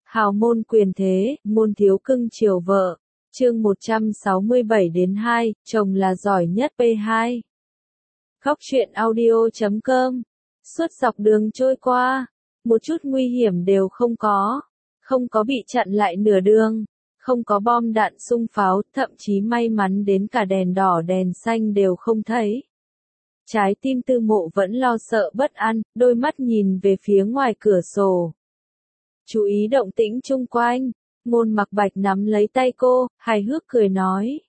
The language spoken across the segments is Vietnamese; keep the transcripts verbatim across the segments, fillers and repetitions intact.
Hào môn quyền thế, môn thiếu cưng chiều vợ. Chương một trăm sáu mươi bảy đến hai, chồng là giỏi nhất pê hai. Khóc chuyện audio chấm com. Suốt dọc đường trôi qua, một chút nguy hiểm đều không có. Không có bị chặn lại nửa đường, không có bom đạn xung pháo, thậm chí may mắn đến cả đèn đỏ đèn xanh đều không thấy. Trái tim Tư Mộ vẫn lo sợ bất an, đôi mắt nhìn về phía ngoài cửa sổ. Chú ý động tĩnh chung quanh, Ngôn Mặc Bạch nắm lấy tay cô, hài hước cười nói.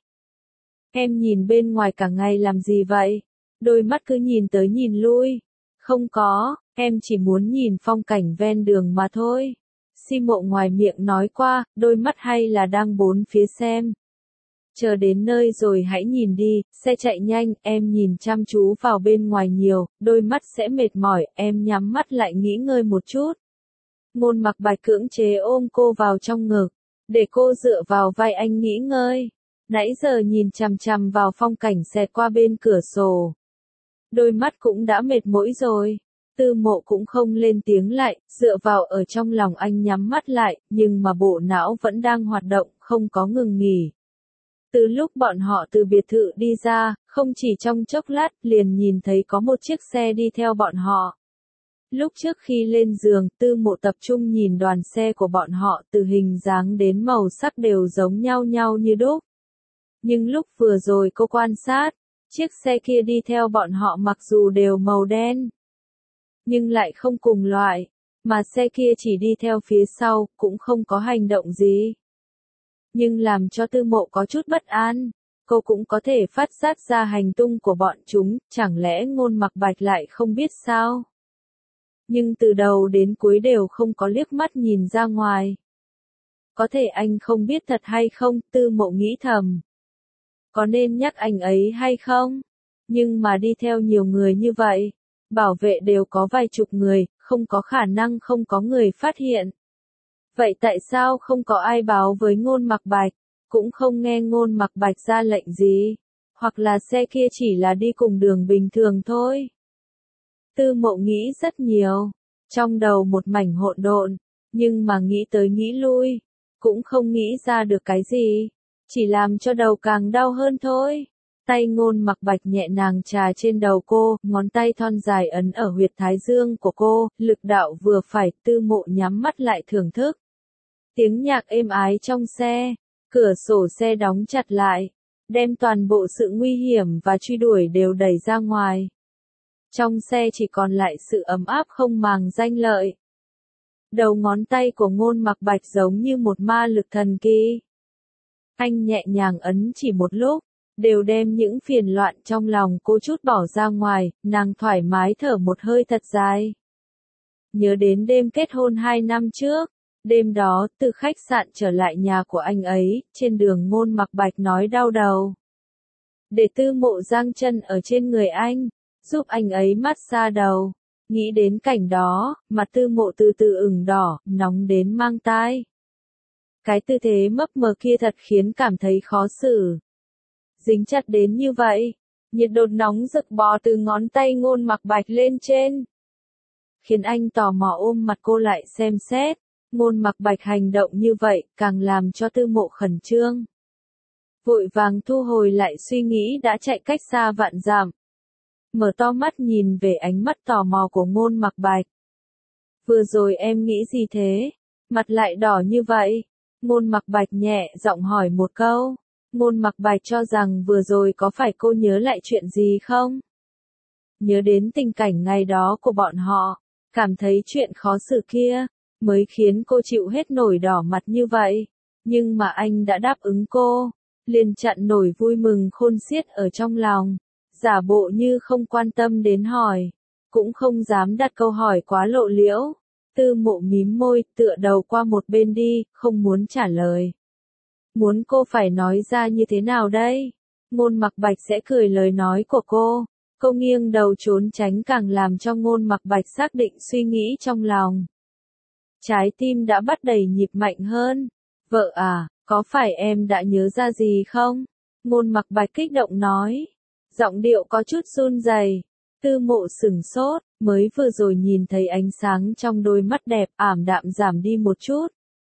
Em nhìn bên ngoài cả ngày làm gì vậy? Đôi mắt cứ nhìn tới nhìn lui. Không có, em chỉ muốn nhìn phong cảnh ven đường mà thôi. Si Mộ ngoài miệng nói qua, đôi mắt hay là đang bốn phía xem. Chờ đến nơi rồi hãy nhìn đi, xe chạy nhanh, em nhìn chăm chú vào bên ngoài nhiều, đôi mắt sẽ mệt mỏi, em nhắm mắt lại nghỉ ngơi một chút. Ngôn Mặc Bạch cưỡng chế ôm cô vào trong ngực, để cô dựa vào vai anh nghỉ ngơi. Nãy giờ nhìn chằm chằm vào phong cảnh xẹt qua bên cửa sổ. Đôi mắt cũng đã mệt mỏi rồi. Tư Mộ cũng không lên tiếng lại, dựa vào ở trong lòng anh nhắm mắt lại, nhưng mà bộ não vẫn đang hoạt động, không có ngừng nghỉ. Từ lúc bọn họ từ biệt thự đi ra, không chỉ trong chốc lát, liền nhìn thấy có một chiếc xe đi theo bọn họ. Lúc trước khi lên giường, Tư Mộ tập trung nhìn đoàn xe của bọn họ, từ hình dáng đến màu sắc đều giống nhau nhau như đúc. Nhưng lúc vừa rồi cô quan sát, chiếc xe kia đi theo bọn họ mặc dù đều màu đen, nhưng lại không cùng loại, mà xe kia chỉ đi theo phía sau, cũng không có hành động gì. Nhưng làm cho Tư Mộ có chút bất an, cô cũng có thể phát giác ra hành tung của bọn chúng, chẳng lẽ Ngôn Mặc Bạch lại không biết sao? Nhưng từ đầu đến cuối đều không có liếc mắt nhìn ra ngoài. Có thể anh không biết thật hay không, Tư Mộ nghĩ thầm. Có nên nhắc anh ấy hay không? Nhưng mà đi theo nhiều người như vậy, bảo vệ đều có vài chục người, không có khả năng không có người phát hiện. Vậy tại sao không có ai báo với Ngôn Mặc Bạch, cũng không nghe Ngôn Mặc Bạch ra lệnh gì, hoặc là xe kia chỉ là đi cùng đường bình thường thôi? Tư Mộ nghĩ rất nhiều, trong đầu một mảnh hỗn độn, nhưng mà nghĩ tới nghĩ lui, cũng không nghĩ ra được cái gì, chỉ làm cho đầu càng đau hơn thôi. Tay Ngôn Mặc Bạch nhẹ nhàng chà trên đầu cô, ngón tay thon dài ấn ở huyệt thái dương của cô, lực đạo vừa phải. Tư Mộ nhắm mắt lại thưởng thức. Tiếng nhạc êm ái trong xe, cửa sổ xe đóng chặt lại, đem toàn bộ sự nguy hiểm và truy đuổi đều đẩy ra ngoài. Trong xe chỉ còn lại sự ấm áp không màng danh lợi. Đầu ngón tay của Ngôn Mặc Bạch giống như một ma lực thần kỳ. Anh nhẹ nhàng ấn chỉ một lúc, đều đem những phiền loạn trong lòng cô chút bỏ ra ngoài, nàng thoải mái thở một hơi thật dài. Nhớ đến đêm kết hôn hai năm trước, đêm đó, từ khách sạn trở lại nhà của anh ấy, trên đường Ngôn Mặc Bạch nói đau đầu. Để Tư Mộ giang chân ở trên người anh, giúp anh ấy massage đầu. Nghĩ đến cảnh đó, mặt Tư Mộ từ từ ửng đỏ, nóng đến mang tai. Cái tư thế mấp mờ kia thật khiến cảm thấy khó xử. Dính chặt đến như vậy, nhiệt độ nóng rực bò từ ngón tay Ngôn Mặc Bạch lên trên, khiến anh tò mò ôm mặt cô lại xem xét. Ngôn Mặc Bạch hành động như vậy, càng làm cho Tư Mộ khẩn trương. Vội vàng thu hồi lại suy nghĩ đã chạy cách xa vạn dặm. Mở to mắt nhìn về ánh mắt tò mò của Ngôn Mặc Bạch. Vừa rồi em nghĩ gì thế? Mặt lại đỏ như vậy. Ngôn Mặc Bạch nhẹ giọng hỏi một câu. Ngôn Mặc Bạch cho rằng vừa rồi có phải cô nhớ lại chuyện gì không? Nhớ đến tình cảnh ngày đó của bọn họ, cảm thấy chuyện khó xử kia, mới khiến cô chịu hết nổi đỏ mặt như vậy. Nhưng mà anh đã đáp ứng cô, liền chặn nổi vui mừng khôn xiết ở trong lòng, giả bộ như không quan tâm đến hỏi, cũng không dám đặt câu hỏi quá lộ liễu. Tư Mộ mím môi, tựa đầu qua một bên đi, không muốn trả lời. Muốn cô phải nói ra như thế nào đây? Ngôn Mặc Bạch sẽ cười lời nói của cô. Cô nghiêng đầu trốn tránh càng làm cho Ngôn Mặc Bạch xác định suy nghĩ trong lòng. Trái tim đã bắt đầy nhịp mạnh hơn. Vợ à, có phải em đã nhớ ra gì không? Ngôn Mặc Bạch kích động nói. Giọng điệu có chút run rẩy. Tư Mộ sửng sốt, mới vừa rồi nhìn thấy ánh sáng trong đôi mắt đẹp ảm đạm giảm đi một chút.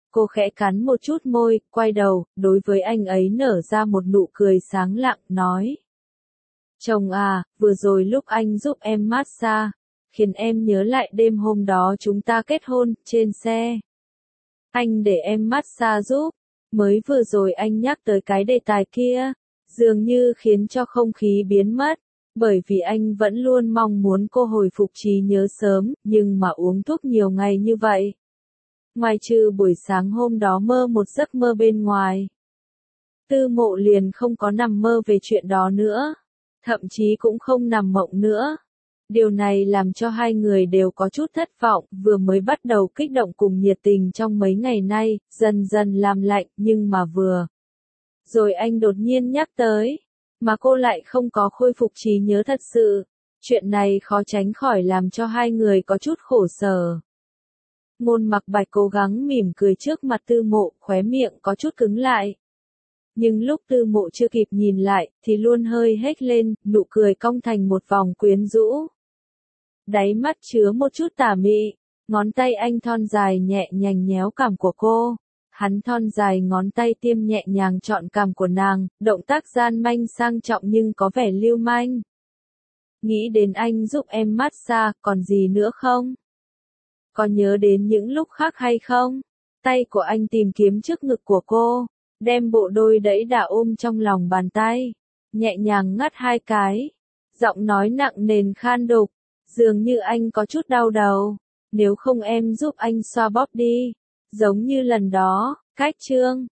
Cô khẽ cắn một chút môi, quay đầu, đối với anh ấy nở ra một nụ cười sáng lặng, nói. Chồng à, vừa rồi lúc anh giúp em massage, khiến em nhớ lại đêm hôm đó chúng ta kết hôn, trên xe. Anh để em massage giúp, mới vừa rồi anh nhắc tới cái đề tài kia, dường như khiến cho không khí biến mất, bởi vì anh vẫn luôn mong muốn cô hồi phục trí nhớ sớm, nhưng mà uống thuốc nhiều ngày như vậy. Ngoài trừ buổi sáng hôm đó mơ một giấc mơ bên ngoài, Tư Mộ liền không có nằm mơ về chuyện đó nữa, thậm chí cũng không nằm mộng nữa. Điều này làm cho hai người đều có chút thất vọng, vừa mới bắt đầu kích động cùng nhiệt tình trong mấy ngày nay, dần dần làm lạnh, nhưng mà vừa. Rồi anh đột nhiên nhắc tới, mà cô lại không có khôi phục trí nhớ thật sự. Chuyện này khó tránh khỏi làm cho hai người có chút khổ sở. Ngôn Mặc Bạch cố gắng mỉm cười trước mặt Tư Mộ, khóe miệng có chút cứng lại. Nhưng lúc Tư Mộ chưa kịp nhìn lại, thì luôn hơi hét lên, nụ cười cong thành một vòng quyến rũ. Đáy mắt chứa một chút tà mị, ngón tay anh thon dài nhẹ nhàng nhéo cằm của cô. Hắn thon dài ngón tay tiêm nhẹ nhàng chọn cằm của nàng, động tác gian manh sang trọng nhưng có vẻ lưu manh. Nghĩ đến anh giúp em massage, còn gì nữa không? Có nhớ đến những lúc khác hay không? Tay của anh tìm kiếm trước ngực của cô, đem bộ đôi đẫy đà ôm trong lòng bàn tay, nhẹ nhàng ngắt hai cái. Giọng nói nặng nề khan đục, dường như anh có chút đau đầu. Nếu không em giúp anh xoa bóp đi, giống như lần đó, cách chương.